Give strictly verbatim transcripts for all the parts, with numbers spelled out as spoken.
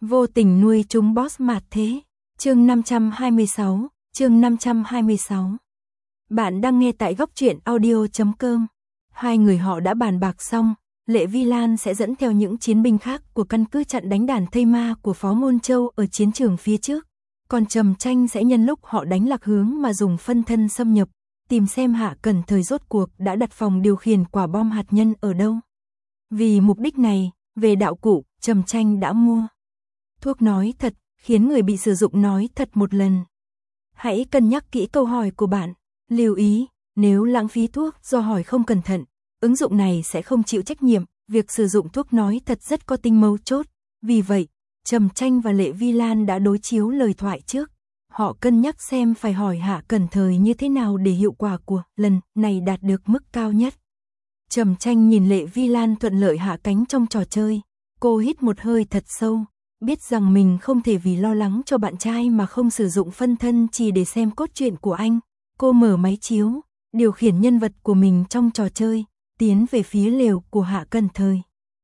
Vô tình nuôi chúng boss mạt thế. Chương năm trăm hai mươi sáu, chương năm trăm hai mươi sáu. Bạn đang nghe tại góc truyện audio chấm com. Hai người họ đã bàn bạc xong, Lệ Vi Lan sẽ dẫn theo những chiến binh khác của căn cứ chặn đánh đàn thây ma của Phó Môn Châu ở chiến trường phía trước. Còn Trầm Tranh sẽ nhân lúc họ đánh lạc hướng mà dùng phân thân xâm nhập, tìm xem Hạ Cẩn Thời rốt cuộc đã đặt phòng điều khiển quả bom hạt nhân ở đâu. Vì mục đích này, về đạo cụ, Trầm Tranh đã mua thuốc nói thật, khiến người bị sử dụng nói thật một lần. Hãy cân nhắc kỹ câu hỏi của bạn. Lưu ý, nếu lãng phí thuốc do hỏi không cẩn thận, ứng dụng này sẽ không chịu trách nhiệm. Việc sử dụng thuốc nói thật rất có tính mấu chốt. Vì vậy, Trầm Tranh và Lệ Vi Lan đã đối chiếu lời thoại trước. Họ cân nhắc xem phải hỏi Hạ Cẩn Thời như thế nào để hiệu quả của lần này đạt được mức cao nhất. Trầm Tranh nhìn Lệ Vi Lan thuận lợi hạ cánh trong trò chơi. Cô hít một hơi thật sâu, biết rằng mình không thể vì lo lắng cho bạn trai mà không sử dụng phân thân chỉ để xem cốt truyện của anh. Cô mở máy chiếu, điều khiển nhân vật của mình trong trò chơi, tiến về phía lều của Hạ Cẩn Thời.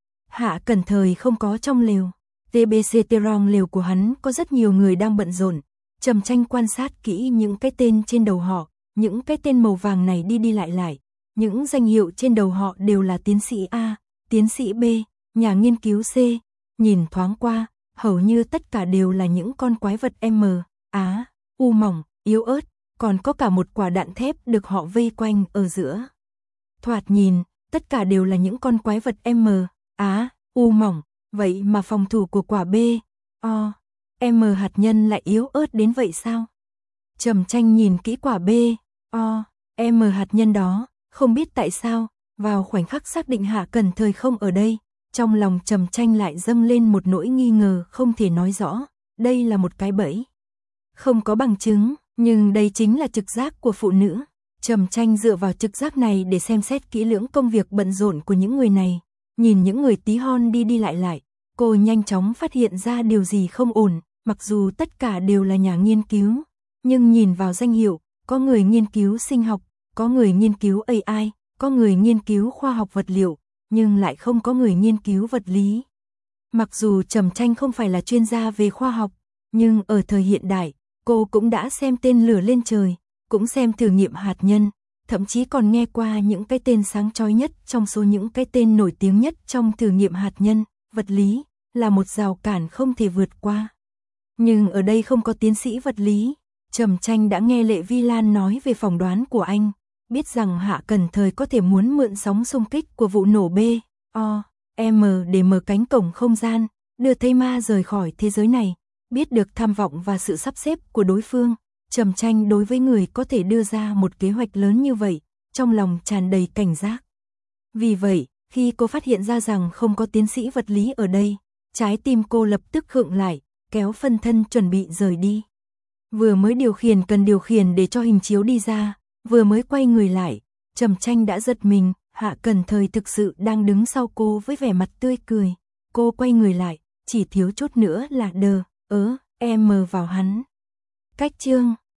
Hạ Cẩn Thời không có trong lều. tê bê xê Terong lều của hắn có rất nhiều người đang bận rộn. Trầm Tranh quan sát kỹ những cái tên trên đầu họ, những cái tên màu vàng này đi đi lại lại. Những danh hiệu trên đầu họ đều là tiến sĩ A, tiến sĩ B, nhà nghiên cứu C. Nhìn thoáng qua, hầu như tất cả đều là những con quái vật M, Á, U mỏng, yếu ớt, còn có cả một quả đạn thép được họ vây quanh ở giữa. Thoạt nhìn, tất cả đều là những con quái vật M, Á, U mỏng, vậy mà phòng thủ của quả B, O, M hạt nhân lại yếu ớt đến vậy sao? Trầm Tranh nhìn kỹ quả B, O, M hạt nhân đó, không biết tại sao, vào khoảnh khắc xác định Hạ Cẩn Thời không ở đây, trong lòng Trầm Tranh lại dâng lên một nỗi nghi ngờ không thể nói rõ, đây là một cái bẫy. Không có bằng chứng, nhưng đây chính là trực giác của phụ nữ. Trầm Tranh dựa vào trực giác này để xem xét kỹ lưỡng công việc bận rộn của những người này. Nhìn những người tí hon đi đi lại lại, cô nhanh chóng phát hiện ra điều gì không ổn, mặc dù tất cả đều là nhà nghiên cứu. Nhưng nhìn vào danh hiệu, có người nghiên cứu sinh học, có người nghiên cứu A I, có người nghiên cứu khoa học vật liệu, nhưng lại không có người nghiên cứu vật lý. Mặc dù Trầm Tranh không phải là chuyên gia về khoa học, nhưng ở thời hiện đại, cô cũng đã xem tên lửa lên trời, cũng xem thử nghiệm hạt nhân, thậm chí còn nghe qua những cái tên sáng chói nhất trong số những cái tên nổi tiếng nhất trong thử nghiệm hạt nhân. Vật lý là một rào cản không thể vượt qua. Nhưng ở đây không có tiến sĩ vật lý. Trầm Tranh đã nghe Lệ Vi Lan nói về phỏng đoán của anh, biết rằng Hạ Cẩn Thời có thể muốn mượn sóng xung kích của vụ nổ B, O, M để mở cánh cổng không gian, đưa thây ma rời khỏi thế giới này. Biết được tham vọng và sự sắp xếp của đối phương, Trầm Tranh đối với người có thể đưa ra một kế hoạch lớn như vậy, trong lòng tràn đầy cảnh giác. Vì vậy, khi cô phát hiện ra rằng không có tiến sĩ vật lý ở đây, trái tim cô lập tức khựng lại, kéo phân thân chuẩn bị rời đi. Vừa mới điều khiển cần điều khiển để cho hình chiếu đi ra, vừa mới quay người lại, Trầm Tranh đã giật mình. Hạ Cẩn Thời thực sự đang đứng sau cô với vẻ mặt tươi cười. Cô quay người lại, chỉ thiếu chút nữa là đờ, ớ, em vào hắn. Cách chương